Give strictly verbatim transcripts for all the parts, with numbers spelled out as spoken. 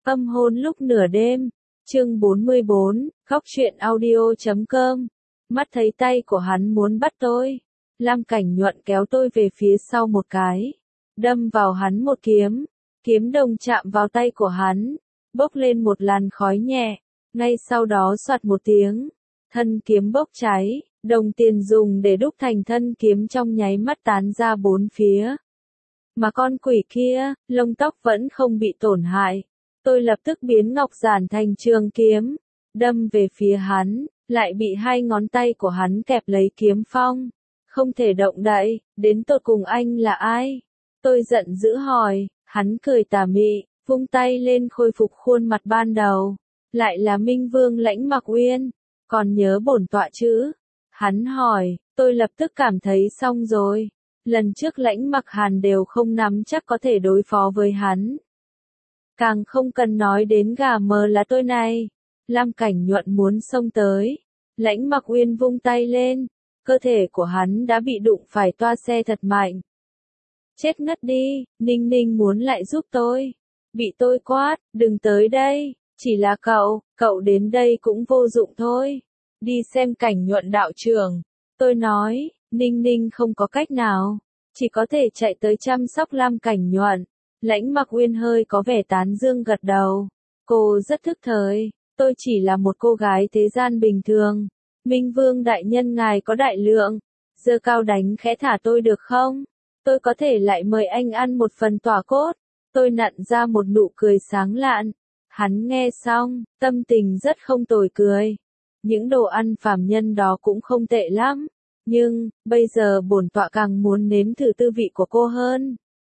Âm hôn lúc nửa đêm, chương bốn mươi bốn, khóc chuyện audio chấm com. Mắt thấy tay của hắn muốn bắt tôi, Lam Cảnh Nhuận kéo tôi về phía sau một cái, đâm vào hắn một kiếm, kiếm đồng chạm vào tay của hắn, bốc lên một làn khói nhẹ, ngay sau đó xoạt một tiếng, thân kiếm bốc cháy, đồng tiền dùng để đúc thành thân kiếm trong nháy mắt tán ra bốn phía. Mà con quỷ kia, lông tóc vẫn không bị tổn hại. Tôi lập tức biến ngọc giản thành trường kiếm, đâm về phía hắn, lại bị hai ngón tay của hắn kẹp lấy kiếm phong. Không thể động đậy, đến tột cùng anh là ai? Tôi giận dữ hỏi, hắn cười tà mị, vung tay lên khôi phục khuôn mặt ban đầu. Lại là Minh Vương Lãnh Mặc Uyên, còn nhớ bổn tọa chứ? Hắn hỏi, tôi lập tức cảm thấy xong rồi. Lần trước Lãnh Mặc Hàn đều không nắm chắc có thể đối phó với hắn. Càng không cần nói đến gà mờ là tôi này. Lam Cảnh Nhuận muốn xông tới. Lãnh Mặc Uyên vung tay lên. Cơ thể của hắn đã bị đụng phải toa xe thật mạnh. Chết ngất đi, Ninh Ninh muốn lại giúp tôi. Bị tôi quát, đừng tới đây, chỉ là cậu, cậu đến đây cũng vô dụng thôi. Đi xem Cảnh Nhuận đạo trưởng. Tôi nói, Ninh Ninh không có cách nào, chỉ có thể chạy tới chăm sóc Lam Cảnh Nhuận. Lãnh Mặc Uyên hơi có vẻ tán dương gật đầu. Cô rất thức thời, tôi chỉ là một cô gái thế gian bình thường. Minh Vương đại nhân ngài có đại lượng, giơ cao đánh khẽ thả tôi được không? Tôi có thể lại mời anh ăn một phần tỏa cốt. Tôi nặn ra một nụ cười sáng lạn. Hắn nghe xong, tâm tình rất không tồi cười. Những đồ ăn phàm nhân đó cũng không tệ lắm. Nhưng, bây giờ bổn tọa càng muốn nếm thử tư vị của cô hơn.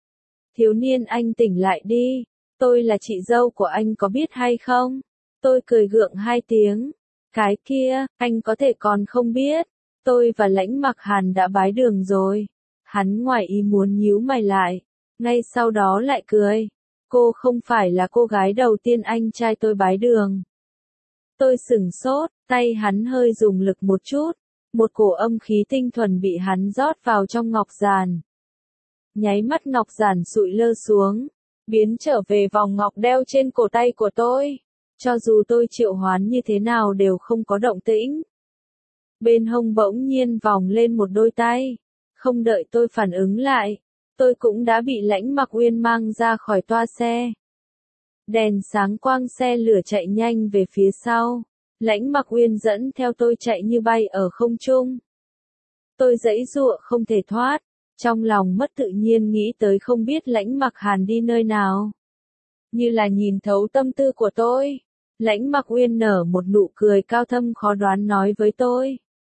Thiếu niên anh tỉnh lại đi, tôi là chị dâu của anh có biết hay không? Tôi cười gượng hai tiếng. Cái kia, anh có thể còn không biết. Tôi và Lãnh Mặc Hàn đã bái đường rồi. Hắn ngoài ý muốn nhíu mày lại. Ngay sau đó lại cười. Cô không phải là cô gái đầu tiên anh trai tôi bái đường. Tôi sửng sốt, tay hắn hơi dùng lực một chút. Một cổ âm khí tinh thuần bị hắn rót vào trong ngọc giản. Nháy mắt ngọc giản sụi lơ xuống, biến trở về vòng ngọc đeo trên cổ tay của tôi. Cho dù tôi triệu hoán như thế nào đều không có động tĩnh. Bên hông bỗng nhiên vòng lên một đôi tay. Không đợi tôi phản ứng lại, tôi cũng đã bị Lãnh Mặc Uyên mang ra khỏi toa xe. Đèn sáng quang xe lửa chạy nhanh về phía sau. Lãnh Mặc Uyên dẫn theo tôi chạy như bay ở không trung. Tôi giãy giụa không thể thoát, trong lòng mất tự nhiên nghĩ tới không biết Lãnh Mặc Hàn đi nơi nào. Như là nhìn thấu tâm tư của tôi, Lãnh Mặc Uyên nở một nụ cười cao thâm khó đoán nói với tôi.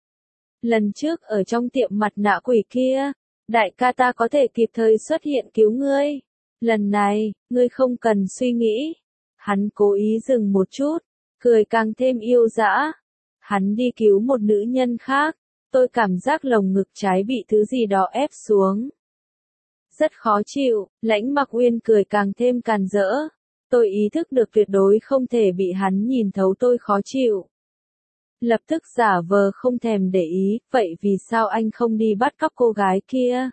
Lần trước ở trong tiệm mặt nạ quỷ kia, đại ca ta có thể kịp thời xuất hiện cứu ngươi. Lần này, ngươi không cần suy nghĩ. Hắn cố ý dừng một chút, cười càng thêm yêu dã. Hắn đi cứu một nữ nhân khác, tôi cảm giác lồng ngực trái bị thứ gì đó ép xuống. Rất khó chịu, Lãnh Mặc Uyên cười càng thêm càn rỡ. Tôi ý thức được tuyệt đối không thể bị hắn nhìn thấu tôi khó chịu. Lập tức giả vờ không thèm để ý, vậy vì sao anh không đi bắt cóc cô gái kia?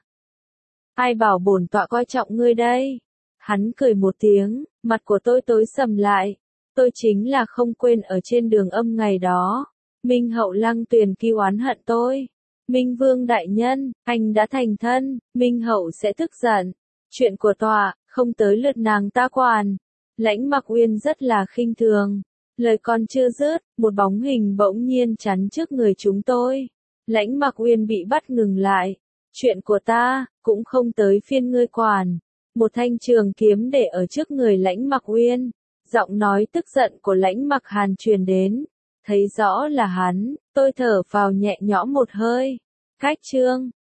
Ai bảo bổn tọa coi trọng ngươi đây? Hắn cười một tiếng, mặt của tôi tối sầm lại. Tôi chính là không quên ở trên đường âm ngày đó. Minh Hậu Lăng Tuyền kêu oán hận tôi. Minh Vương đại nhân, anh đã thành thân, Minh Hậu sẽ tức giận. Chuyện của tọa, không tới lượt nàng ta quản. Lãnh Mặc Uyên rất là khinh thường. Lời còn chưa dứt, một bóng hình bỗng nhiên chắn trước người chúng tôi. Lãnh Mặc Uyên bị bắt ngừng lại. Chuyện của ta, cũng không tới phiên ngươi quản. Một thanh trường kiếm để ở trước người Lãnh Mặc Uyên. Giọng nói tức giận của Lãnh Mặc Hàn truyền đến. Thấy rõ là hắn, tôi thở vào nhẹ nhõm một hơi. Cách chương.